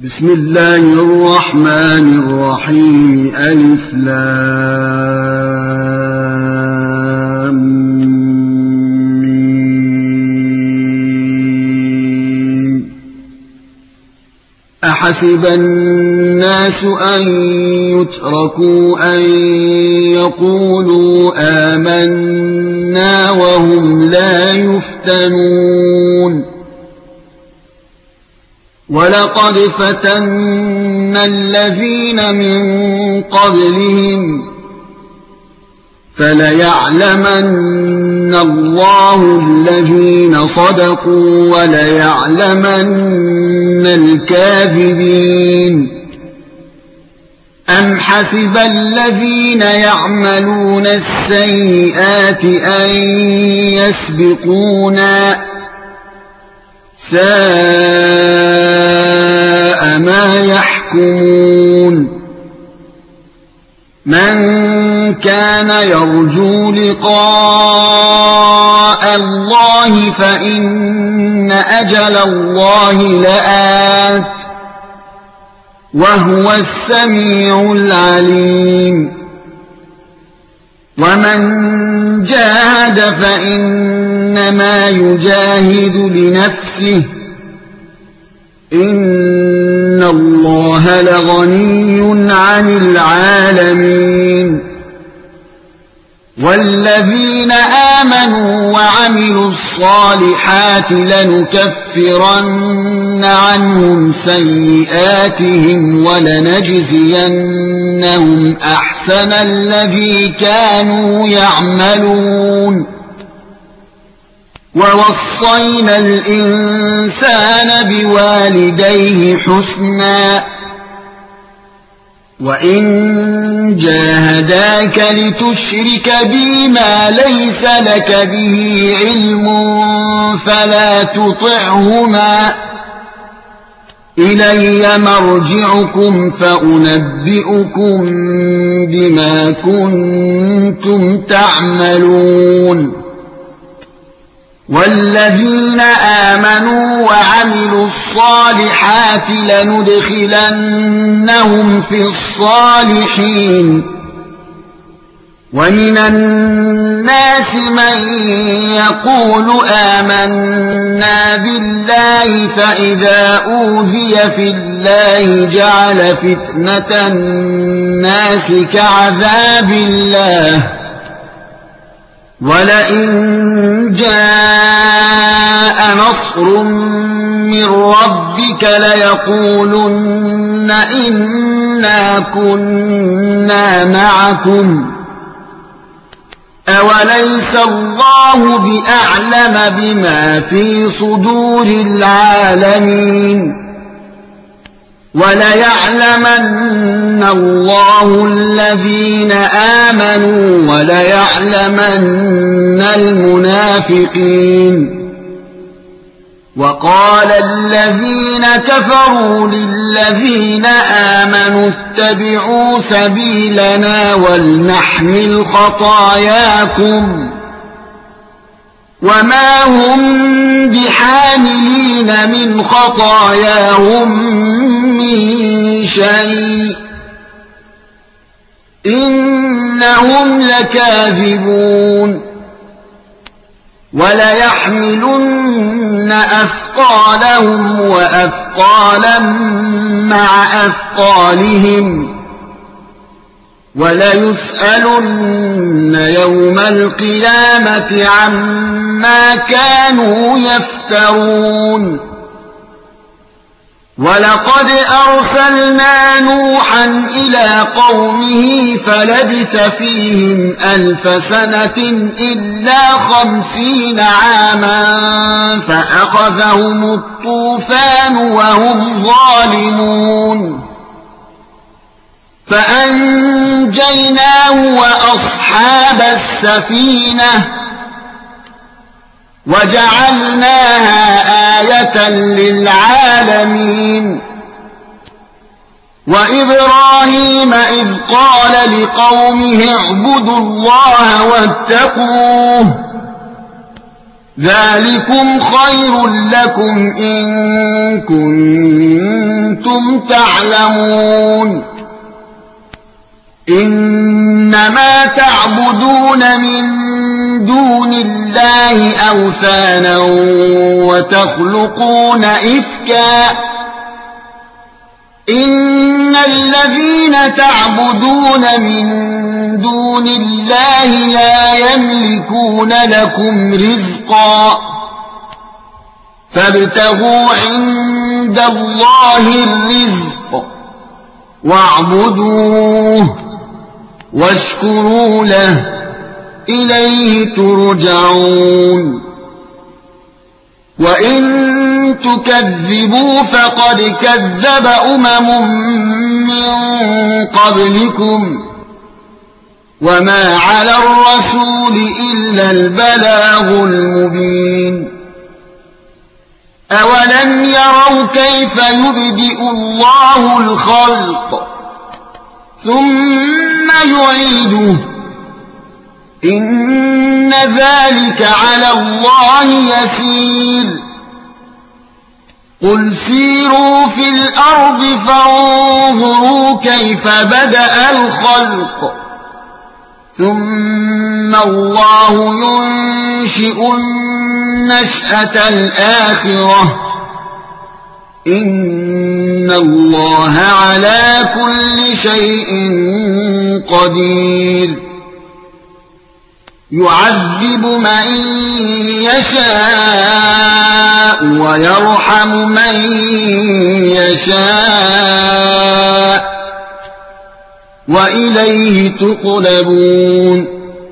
بسم الله الرحمن الرحيم. ألف لام ميم. أحسب الناس أن يتركوا أن يقولوا آمنا وهم لا يفتنون. ولقد فتنا الذين من قبلهم فليعلمن الله الذين صدقوا وليعلمن الكاذبين. أم حسب الذين يعملون السيئات أن يسبقونا ساء ما يحكمون. من كان يرجو لقاء الله فإن أجل الله لآت وهو السميع العليم. ومن جاهد فإنما يجاهد لنفسه إن الله لغني عن العالمين. والذين آمنوا وعملوا الصالحات لنكفرن عنهم سيئاتهم ولنجزينهم أحسن الذي كانوا يعملون. ووصينا الإنسان بوالديه حسنا وإن جاهداك لتشرك بي ما ليس لك به علم فلا تطعهما إلي مرجعكم فأنبئكم بما كنتم تعملون. والذين آمنوا وعملوا الصالحات لندخلنهم في الصالحين. ومن الناس من يقول آمنا بالله فإذا أوذي في الله جعل فتنة الناس كعذاب الله ولئن جاء نصر من ربك ليقولن إنا كنا معكم أوليس الله بأعلم بما في صدور العالمين. وليعلمن الله الذين آمنوا وليعلمن المنافقين. وقال الذين كفروا للذين آمنوا اتبعوا سبيلنا ولنحمل خطاياكم وما هم بحاملين من خطاياهم من شيء إنهم لكاذبون. وليحملن أثقالهم وأثقالا مع أثقالهم وليسألن يوم القيامة عما كانوا يفترون. ولقد أرسلنا نوحا إلى قومه فلبث فيهم 1000 سنة إلا 50 عاما فأخذهم الطوفان وهم ظالمون فأنجيناه وأصحاب السفينة وجعلناها آية للعالمين. وإبراهيم إذ قال لقومه اعبدوا الله واتقوه ذلكم خير لكم إن كنتم كنتم تعلمون إنما تعبدون من دون الله أوثانا وتخلقون إفكا إن الذين تعبدون من دون الله لا يملكون لكم رزقا فابتغوا عند الله الرزق واعبدوه واشكروا له إليه ترجعون وإن تكذبوا فقد كذب من قبلكم وما على الرسول إلا البلاغ المبين أولم يروا كيف يبدئ الله الخلق ثم يعيده إن ذلك على الله يسير قل سيروا في الأرض فانظروا كيف بدأ الخلق ثم الله ينشئ النشأة الآخرة إن الله على كل شيء قدير يعذب من يشاء ويرحم من يشاء وإليه تقلبون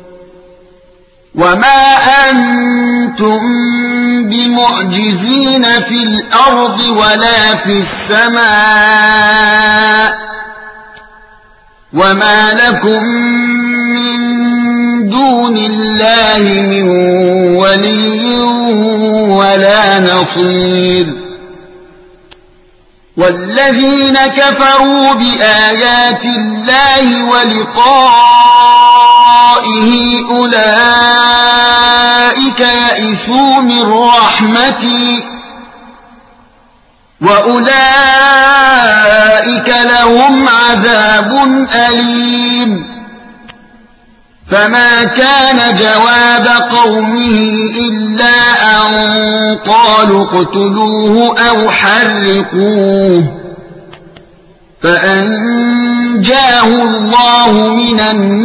وما أنتم بمعجزين في الأرض ولا في السماء وما لكم من دون الله من ولي ولا نصير والذين كفروا بآيات الله ولقائه أولئك يئسوا من رحمتي وأولئك لهم عذاب أليم فما كان جواب قومه إلا أن قالوا اقتلوه أو حرقوه فأنجاه الله من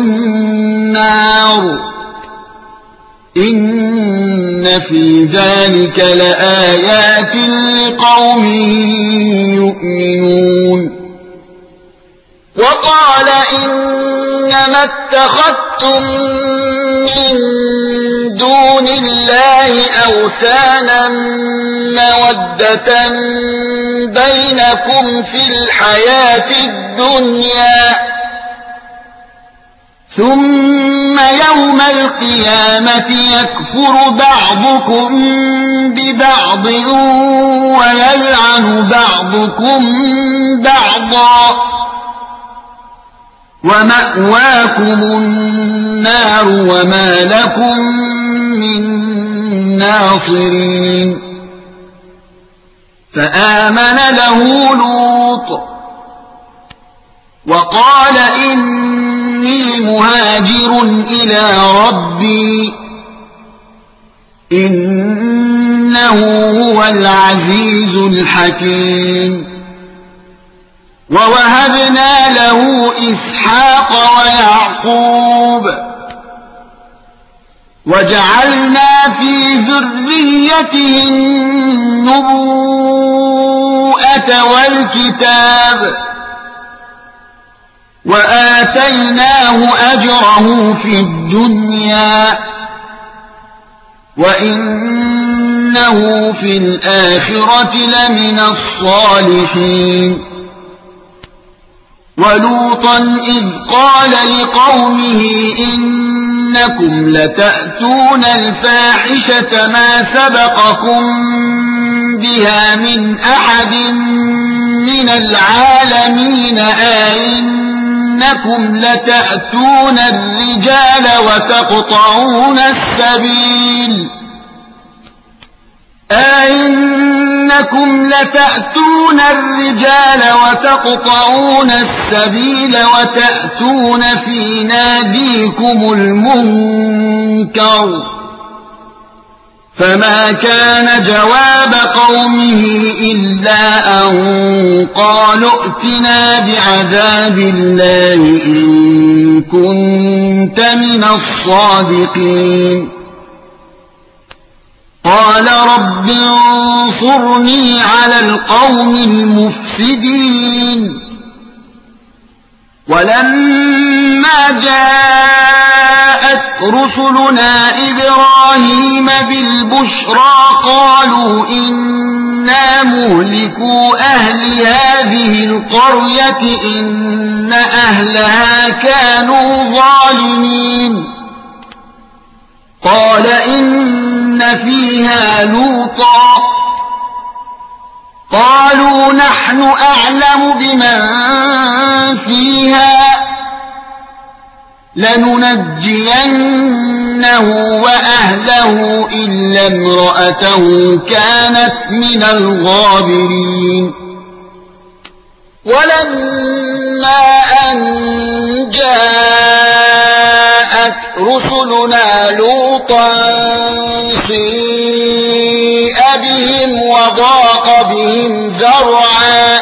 النار إن في ذلك لآيات لقوم يؤمنون وقال إنما اتخذتم من دون الله أوثانا مودة بينكم في الحياة الدنيا ثم يوم القيامة يكفر بعضكم ببعض ويلعن بعضكم بعضا ومأواكم النار وما لكم من ناصرين فآمن له لوط وقال إني مهاجر إلى ربي إنه هو العزيز الحكيم ووهبنا له إسحاق ويعقوب وجعلنا في ذريته النبوءة والكتاب وآتيناه أجره في الدنيا وإنه في الآخرة لمن الصالحين ولوطا إذ قال لقومه إنكم لتأتون الفاحشة ما سبقكم بها من أحد من العالمين أئنكم لتأتون الرجال وتقطعون السبيل أئنكم إنكم لتأتون الرجال وتقطعون السبيل وتأتون في ناديكم المنكر فما كان جواب قومه إلا أن قالوا ائتنا بعذاب الله إن كنت من الصادقين قال رب انصرني على القوم المفسدين ولما جاءت رسلنا إبراهيم بالبشرى قالوا إنا مهلكو أهل هذه القرية إن أهلها كانوا ظالمين قال إن فيها لوطا قالوا نحن أعلم بمن فيها لننجينه وأهله إلا امرأته كانت من الغابرين ولما أن جاءت رسلنا لوطا سيء بهم وضاق بهم ذرعا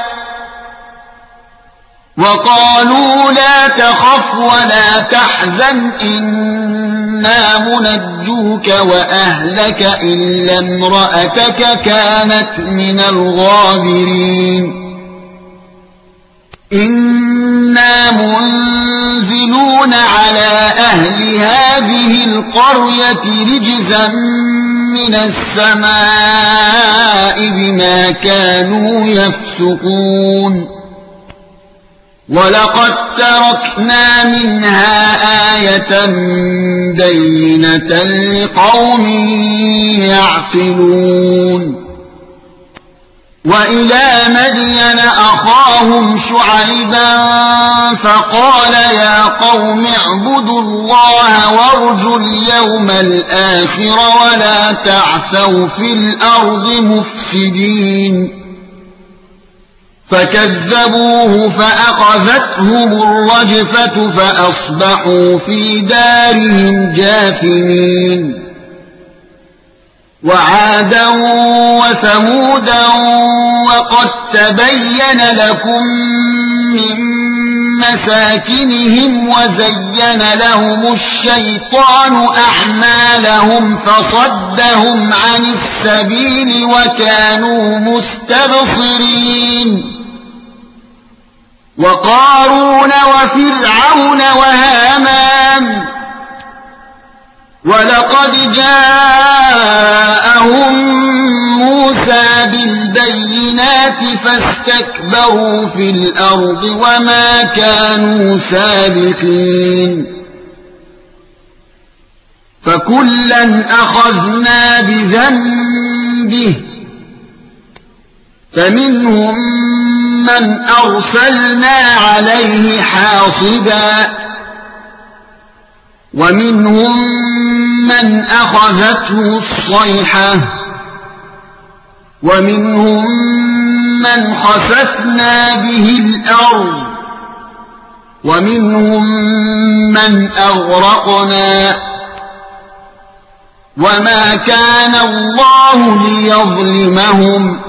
وقالوا لا تخف ولا تحزن إنا منجوك وأهلك إلا امرأتك كانت من الغابرين إنا منزلون على أهل هذه القرية رجزا من السماء بما كانوا يفسقون ولقد تركنا منها آية بينة لقوم يعقلون وإلى مدين أخاهم شعيبا فقال يا قوم اعبدوا الله وارجوا اليوم الآخر ولا تعثوا في الأرض مفسدين فكذبوه فأخذتهم الرجفة فأصبحوا في دارهم جاثمين وعادا وثمودا وقد تبين لكم من مساكنهم وزين لهم الشيطان أعمالهم فصدهم عن السبيل وكانوا مستبصرين وقارون وفرعون وهامان ولقد جاءهم موسى بالبينات فاستكبروا في الأرض وما كانوا سابقين فكلا أخذنا بذنبه فمنهم من أرسلنا عليه حاصبا ومنهم من أخذته الصيحة ومنهم من خسفنا به الأرض ومنهم من أغرقنا وما كان الله ليظلمهم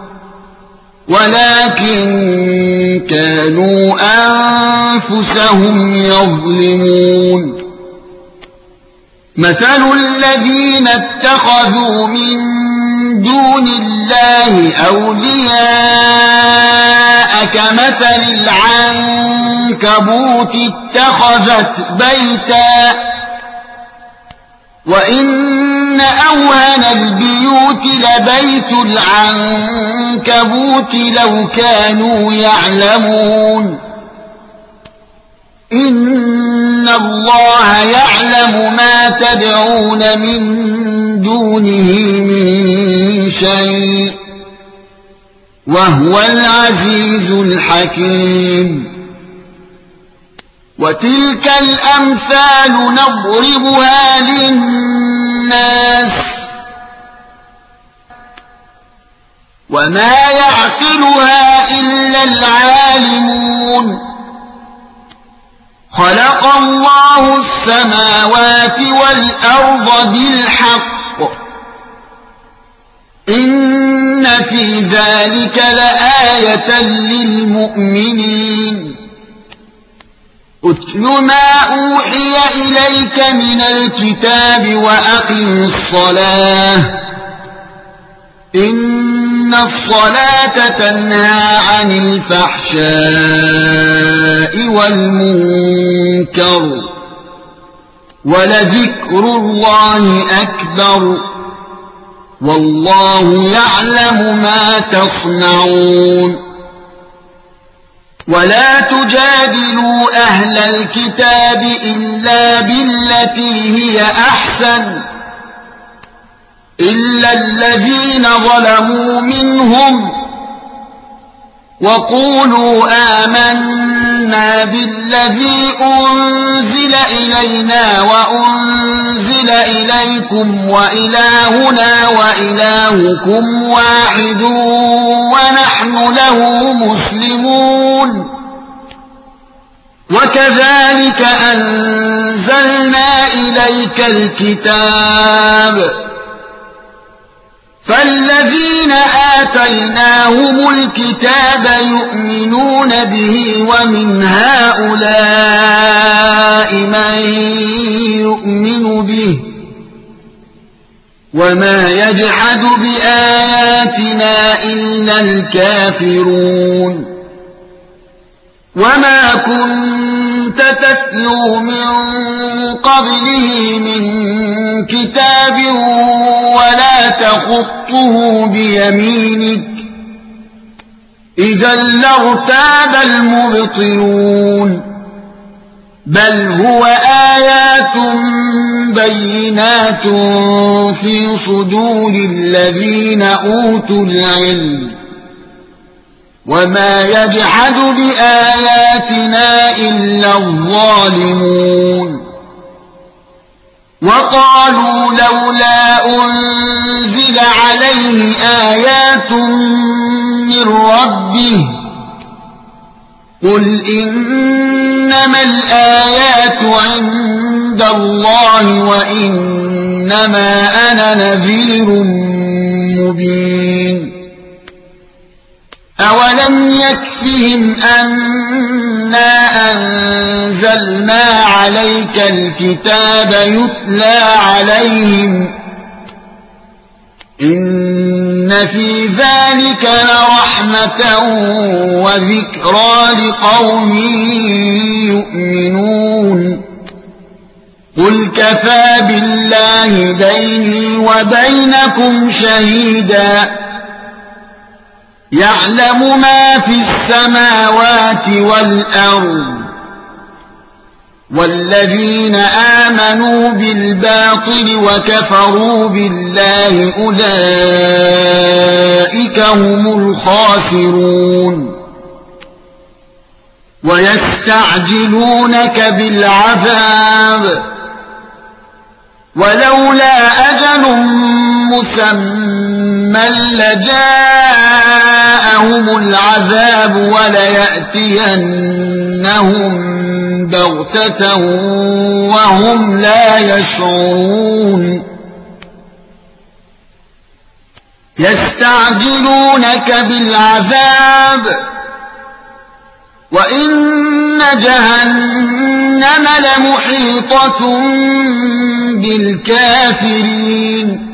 ولكن كانوا أنفسهم يظلمون مثل الذين اتخذوا من دون الله أولياء كمثل العنكبوت اتخذت بيتا وإن أوهن البيوت لبيت العنكبوت لو كانوا يعلمون إن الله يعلم ما تدعون من دونه من شيء وهو العزيز الحكيم وتلك الأمثال نضربها للناس وما يعقلها إلا العالمون خلق الله السماوات والأرض بالحق إن في ذلك لآية للمؤمنين أتل ما أوحي إليك من الكتاب وأقم الصلاة إن الصلاة تنهى عن الفحشاء والمنكر ولذكر الله أكبر والله يعلم ما تصنعون ولا تجادلوا أهل الكتاب إلا بالتي هي أحسن إلا الذين ظلموا منهم وقولوا آمنا بالذي أنزل إلينا وأنزل إليكم وإلهنا وإلهكم واحد ونحن له مسلمون وكذلك أنزلنا إليك الكتاب فالذين آتيناهم الكتاب يؤمنون به ومن هؤلاء من يؤمن به وما يجحد بآياتنا إلا الكافرون وما كنت تتلو من قبله من كتاب ولا تخطه بيمينك إذا لارتاب المبطلون بل هو آيات بينات في صدور الذين أوتوا العلم وما يجحد بآياتنا إلا الظالمون وقالوا لولا أنزل عليه آيات من ربه قل إنما الآيات عند الله وإنما أنا نذير مبين أولم يكفهم أنا أنزلنا عليك الكتاب يتلى عليهم إن في ذلك لرحمة وذكرى لقوم يؤمنون قل كفى بالله بيني وبينكم شهيدا يعلم ما في السماوات والأرض والذين آمنوا بالباطل وكفروا بالله أولئك هم الخاسرون ويستعجلونك بالعذاب ولولا أجل مسمى لجاءهم العذاب وليأتينهم بغتة وهم لا يشعرون يستعجلونك بالعذاب وإن جهنم لمحيطة بالكافرين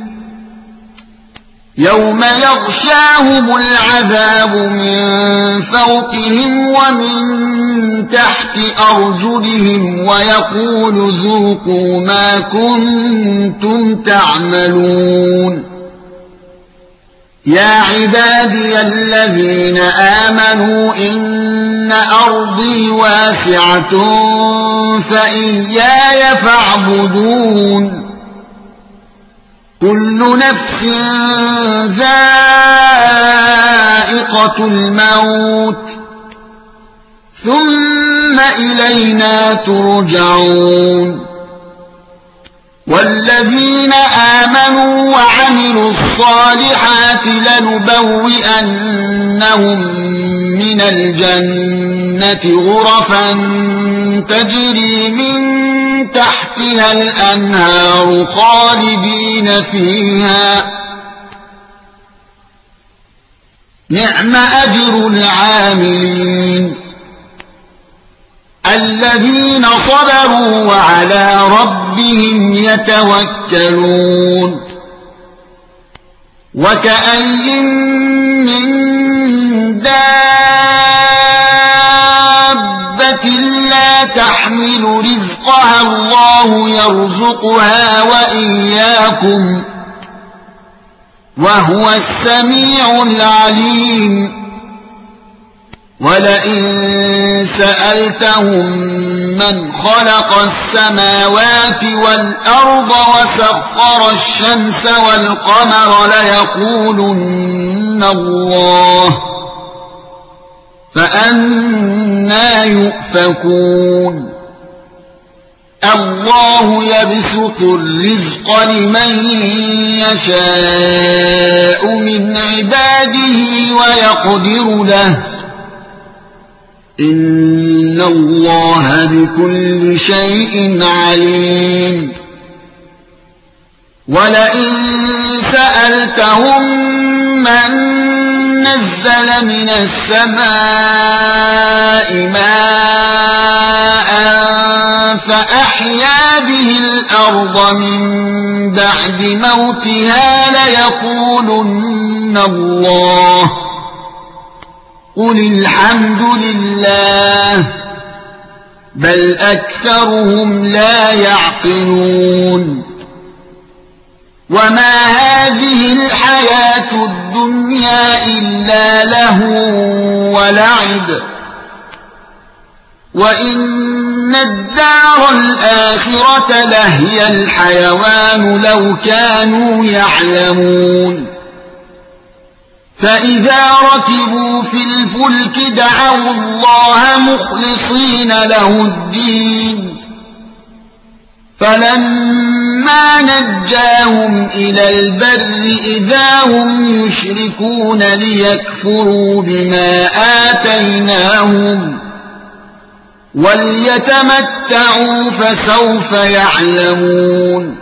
يوم يغشاهم العذاب من فوقهم ومن تحت أرجلهم ويقول ذوقوا ما كنتم تعملون يا عبادي الذين آمنوا إن أرضي واسعة فإياي فاعبدون كل نفس ذائقة الموت ثم إلينا ترجعون والذين آمنوا وعملوا الصالحات لنبوئنهم من الجنة غرفا تجري من تحتها الأنهار خالدين فيها نعم أجر العاملين الذين صبروا وعلى ربهم يتوكلون وكأي من دابة لا تحمل رزقها الله يرزقها وإياكم وهو السميع العليم ولئن سألتهم من خلق السماوات والأرض وسخر الشمس والقمر ليقولن الله فأنى يؤفكون الله يبسط الرزق لمن يشاء من عباده ويقدر له إن الله بكل شيء عليم ولئن سألتهم من نزل من السماء ماء فأحيا به الأرض من بعد موتها ليقولن الله قل الحمد لله بل أكثرهم لا يعقلون وما هذه الحياة الدنيا إلا لهو ولعب وإن الدار الآخرة لهي الحيوان لو كانوا يعلمون فإذا ركبوا في الفلك دعوا الله مخلصين له الدين فلما نجاهم إلى البر إذا هم يشركون ليكفروا بما آتيناهم وليتمتعوا فسوف يعلمون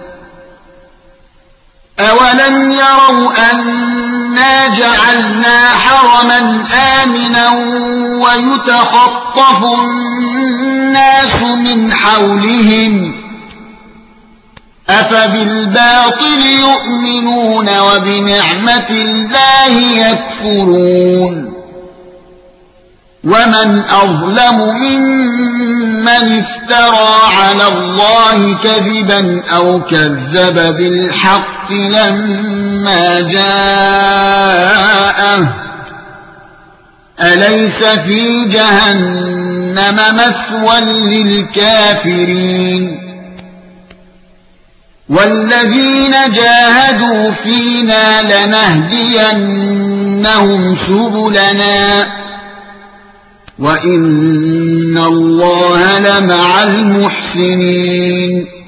أولم يروا أنا جعلنا حرما آمنا ويتخطف الناس من حولهم أفبالباطل يؤمنون وبنعمة الله يكفرون ومن أظلم ممن افترى على الله كذبا أو كذب بالحق لما جاءه أليس في جهنم مثوى للكافرين والذين جاهدوا فينا لنهدينهم سبلنا وإن الله لمع المحسنين